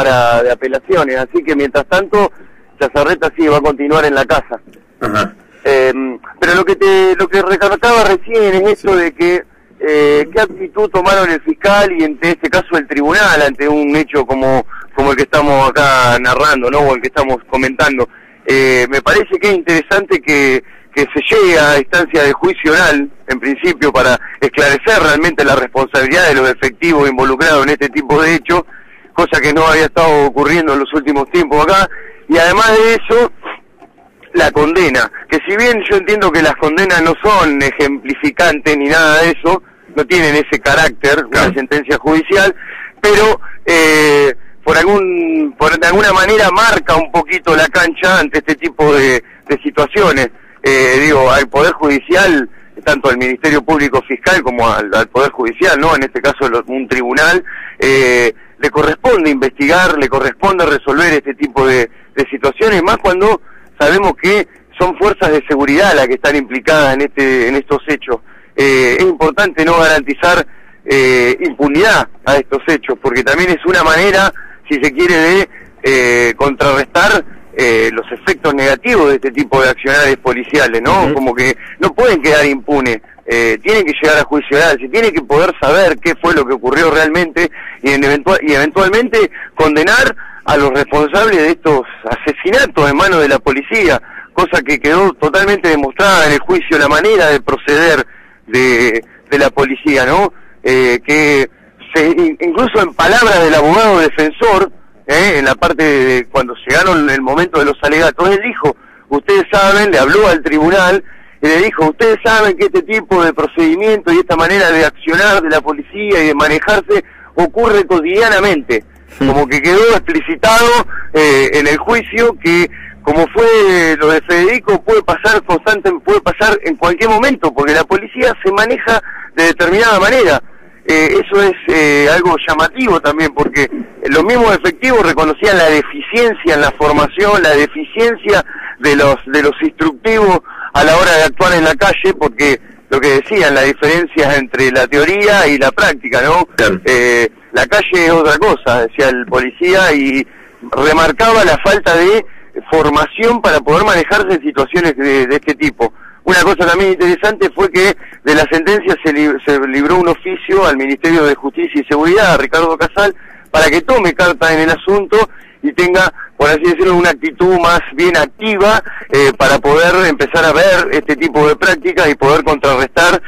Cámara de Apelaciones, así que mientras tanto Chazarreta sí va a continuar en la casa. Ajá. Pero lo que recalcaba recién es esto de que qué actitud tomaron el fiscal y en este caso el tribunal ante un hecho como el que estamos acá narrando, ¿no? O el que estamos comentando. Me parece que es interesante que se llegue a instancia de juicio oral, en principio, para esclarecer realmente la responsabilidad de los efectivos involucrados en este tipo de hechos, cosa que no había estado ocurriendo en los últimos tiempos acá, y además de eso, la condena, que si bien yo entiendo que las condenas no son ejemplificantes ni nada de eso, no tienen ese carácter, una sentencia judicial, pero de alguna manera marca un poquito la cancha ante este tipo de situaciones. Al Poder Judicial, tanto al Ministerio Público Fiscal como al Poder Judicial, ¿no? En este caso un tribunal, le corresponde investigar, le corresponde resolver este tipo de situaciones, más cuando sabemos que son fuerzas de seguridad las que están implicadas en estos hechos. Es importante no garantizar impunidad a estos hechos, porque también es una manera, si se quiere, de contrarrestar los efectos negativos de este tipo de accionarios policiales, ¿no? Como que no pueden quedar impunes, tienen que llegar a juicio oral, se tiene que poder saber qué fue lo que ocurrió realmente y eventualmente condenar a los responsables de estos asesinatos en manos de la policía, cosa que quedó totalmente demostrada en el juicio, la manera de proceder de la policía, ¿no? Que incluso en palabras del abogado defensor, en la parte de cuando llegaron el momento de los alegatos, él dijo, ustedes saben, le habló al tribunal y le dijo, ustedes saben que este tipo de procedimiento y esta manera de accionar de la policía y de manejarse ocurre cotidianamente, como que quedó explicitado en el juicio que, como fue lo de Federico, puede pasar en cualquier momento, porque la policía se maneja de determinada manera. Eso es algo llamativo también, porque los mismos efectivos reconocían la deficiencia en la formación, la deficiencia de los instructivos a la hora de actuar en la calle, porque lo que decían, la diferencia entre la teoría y la práctica, ¿no? Claro. La calle es otra cosa, decía el policía, y remarcaba la falta de formación para poder manejarse en situaciones de este tipo. Una cosa también interesante fue que de la sentencia se libró un oficio al Ministerio de Justicia y Seguridad, a Ricardo Casal, para que tome carta en el asunto y tenga, por así decirlo, una actitud más bien activa para poder empezar a ver este tipo de prácticas y poder contrarrestar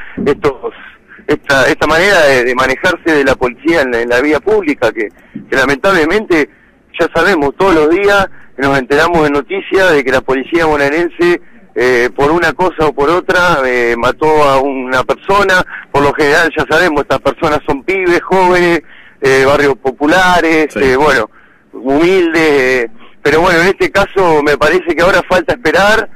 esta manera de manejarse de la policía en la vía pública, que lamentablemente ya sabemos, todos los días nos enteramos de noticias de que la policía bonaerense por una cosa o por otra mató a una persona. Por lo general ya sabemos, estas personas son pibes, jóvenes, barrios populares, sí. Humildes, pero bueno, en este caso me parece que ahora falta esperar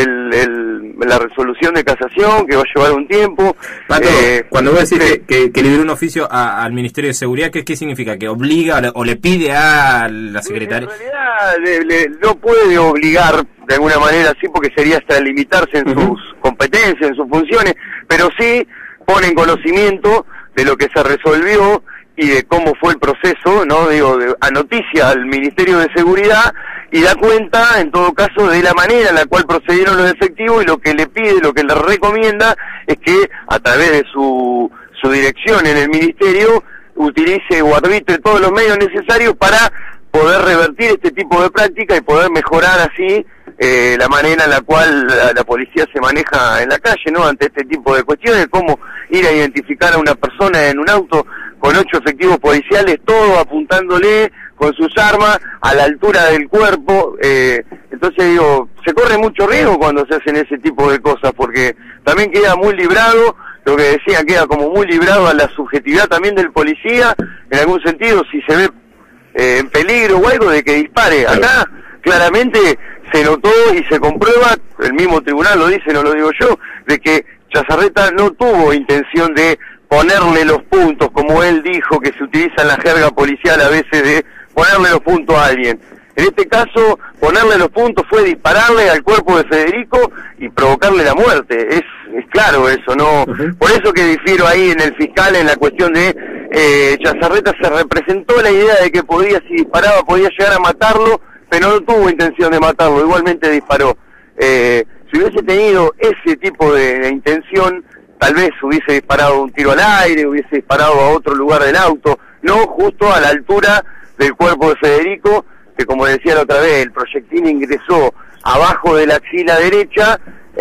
la resolución de casación, que va a llevar un tiempo. Pato, cuando vos decís que liberó un oficio al Ministerio de Seguridad, ¿qué significa? ¿Que obliga o le pide a la secretaria? En realidad no puede obligar de alguna manera, sí, porque sería hasta limitarse en sus competencias, en sus funciones, pero sí pone en conocimiento de lo que se resolvió y de cómo fue el proceso, ¿no? A noticia al Ministerio de Seguridad, y da cuenta, en todo caso, de la manera en la cual procedieron los efectivos, y lo que le pide, lo que le recomienda, es que a través de su dirección en el Ministerio utilice o arbitre todos los medios necesarios para poder revertir este tipo de práctica y poder mejorar así la manera en la cual la policía se maneja en la calle, ¿no? Ante este tipo de cuestiones, cómo ir a identificar a una persona en un auto con 8 efectivos policiales, todos apuntándole con sus armas a la altura del cuerpo. Entonces se corre mucho riesgo cuando se hacen ese tipo de cosas, porque también queda muy librado, lo que decía, queda como muy librado a la subjetividad también del policía, en algún sentido, si se ve en peligro o algo, de que dispare. Acá claramente se notó y se comprueba, el mismo tribunal lo dice, no lo digo yo, de que Chazarreta no tuvo intención de ponerle los puntos, como él dijo, que se utiliza en la jerga policial a veces, de ponerle los puntos a alguien. En este caso, ponerle los puntos fue dispararle al cuerpo de Federico y provocarle la muerte. Es claro eso, ¿no? Por eso que difiero ahí en el fiscal en la cuestión de Chazarreta. Se representó la idea de que si disparaba podía llegar a matarlo, pero no tuvo intención de matarlo, igualmente disparó. Si hubiese tenido ese tipo de intención, tal vez hubiese disparado un tiro al aire, hubiese disparado a otro lugar del auto, no justo a la altura del cuerpo de Federico, que como decía la otra vez, el proyectil ingresó abajo de la axila derecha,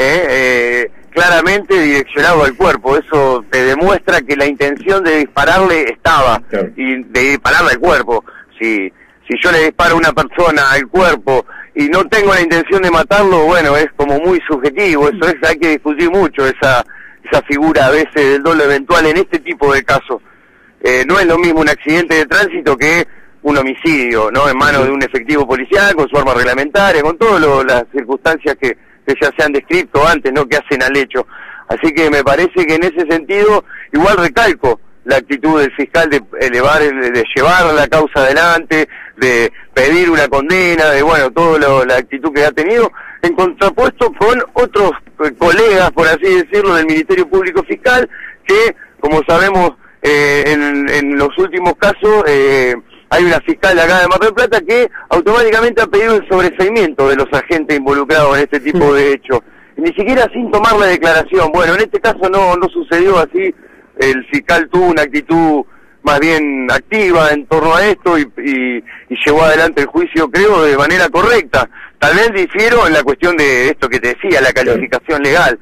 claramente direccionado al cuerpo. Eso te demuestra que la intención de dispararle estaba, claro, y de dispararle al cuerpo. Si yo le disparo a una persona al cuerpo y no tengo la intención de matarlo, bueno, es como muy subjetivo. Eso hay que discutir mucho esa figura a veces del dolo eventual en este tipo de casos. No es lo mismo un accidente de tránsito que un homicidio, ¿no? En manos de un efectivo policial, con su arma reglamentaria, con todas las circunstancias que ya se han descrito antes, ¿no? Que hacen al hecho. Así que me parece que en ese sentido, igual recalco la actitud del fiscal de llevar la causa adelante, de pedir una condena, de toda la actitud que ha tenido, en contrapuesto con otros colegas, por así decirlo, del Ministerio Público Fiscal, que, como sabemos, en los últimos casos, hay una fiscal de acá de Mar del Plata que automáticamente ha pedido el sobreseimiento de los agentes involucrados en este tipo de hechos, ni siquiera sin tomar la declaración. Bueno, en este caso no sucedió así. El fiscal tuvo una actitud más bien activa en torno a esto y llevó adelante el juicio, creo, de manera correcta. Tal vez difiero en la cuestión de esto que te decía, la calificación legal.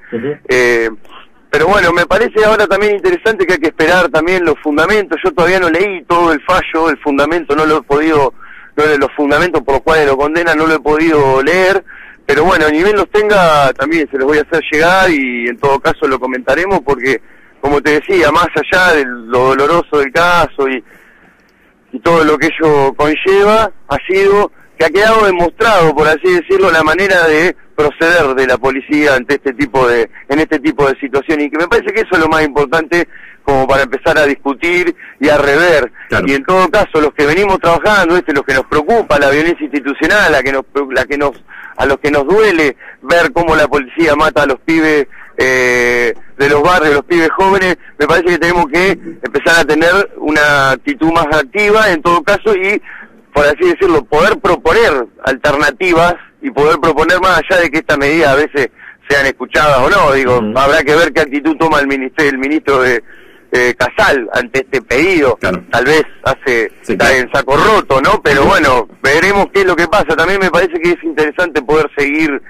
Pero bueno, me parece ahora también interesante que hay que esperar también los fundamentos. Yo todavía no leí todo el fallo, el fundamento no lo he podido, los fundamentos por los cuales lo condenan no lo he podido leer, pero bueno, ni bien los tenga también se los voy a hacer llegar y en todo caso lo comentaremos porque, como te decía, más allá de lo doloroso del caso y todo lo que ello conlleva, ha sido que ha quedado demostrado, por así decirlo, la manera de proceder de la policía en este tipo de situaciones, y que me parece que eso es lo más importante como para empezar a discutir y a rever. Claro. Y en todo caso, los que venimos trabajando, los que nos preocupa la violencia institucional, a los que nos duele ver cómo la policía mata a los pibes de los barrios, los pibes jóvenes, me parece que tenemos que empezar a tener una actitud más activa en todo caso y, por así decirlo, poder proponer alternativas y poder proponer más allá de que estas medidas a veces sean escuchadas o no. Digo, habrá que ver qué actitud toma el ministro de Casal ante este pedido. Claro. Tal vez está en saco roto, ¿no? Pero bueno, veremos qué es lo que pasa. También me parece que es interesante poder seguir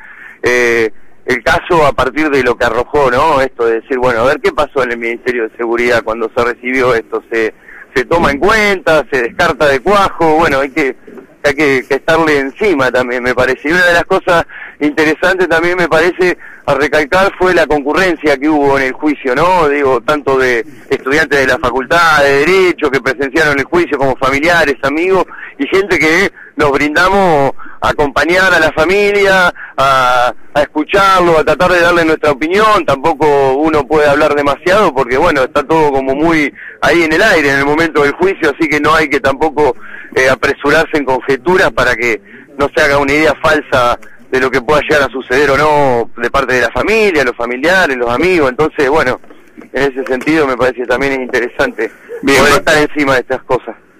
el caso a partir de lo que arrojó, ¿no? Esto de decir, bueno, a ver qué pasó en el Ministerio de Seguridad cuando se recibió esto. Se toma en cuenta, se descarta de cuajo, bueno, hay que estarle encima también, me parece. Y una de las cosas interesantes también me parece a recalcar fue la concurrencia que hubo en el juicio, ¿no? Digo, tanto de estudiantes de la Facultad de Derecho que presenciaron el juicio como familiares, amigos y gente que nos brindamos a acompañar a la familia, a escucharlo, a tratar de darle nuestra opinión. Tampoco uno puede hablar demasiado porque, bueno, está todo como muy ahí en el aire en el momento del juicio, así que no hay que tampoco apresurarse en conjeturas para que no se haga una idea falsa de lo que pueda llegar a suceder o no de parte de la familia, los familiares, los amigos. Entonces, bueno, en ese sentido me parece que también es interesante poder estar encima de estas cosas.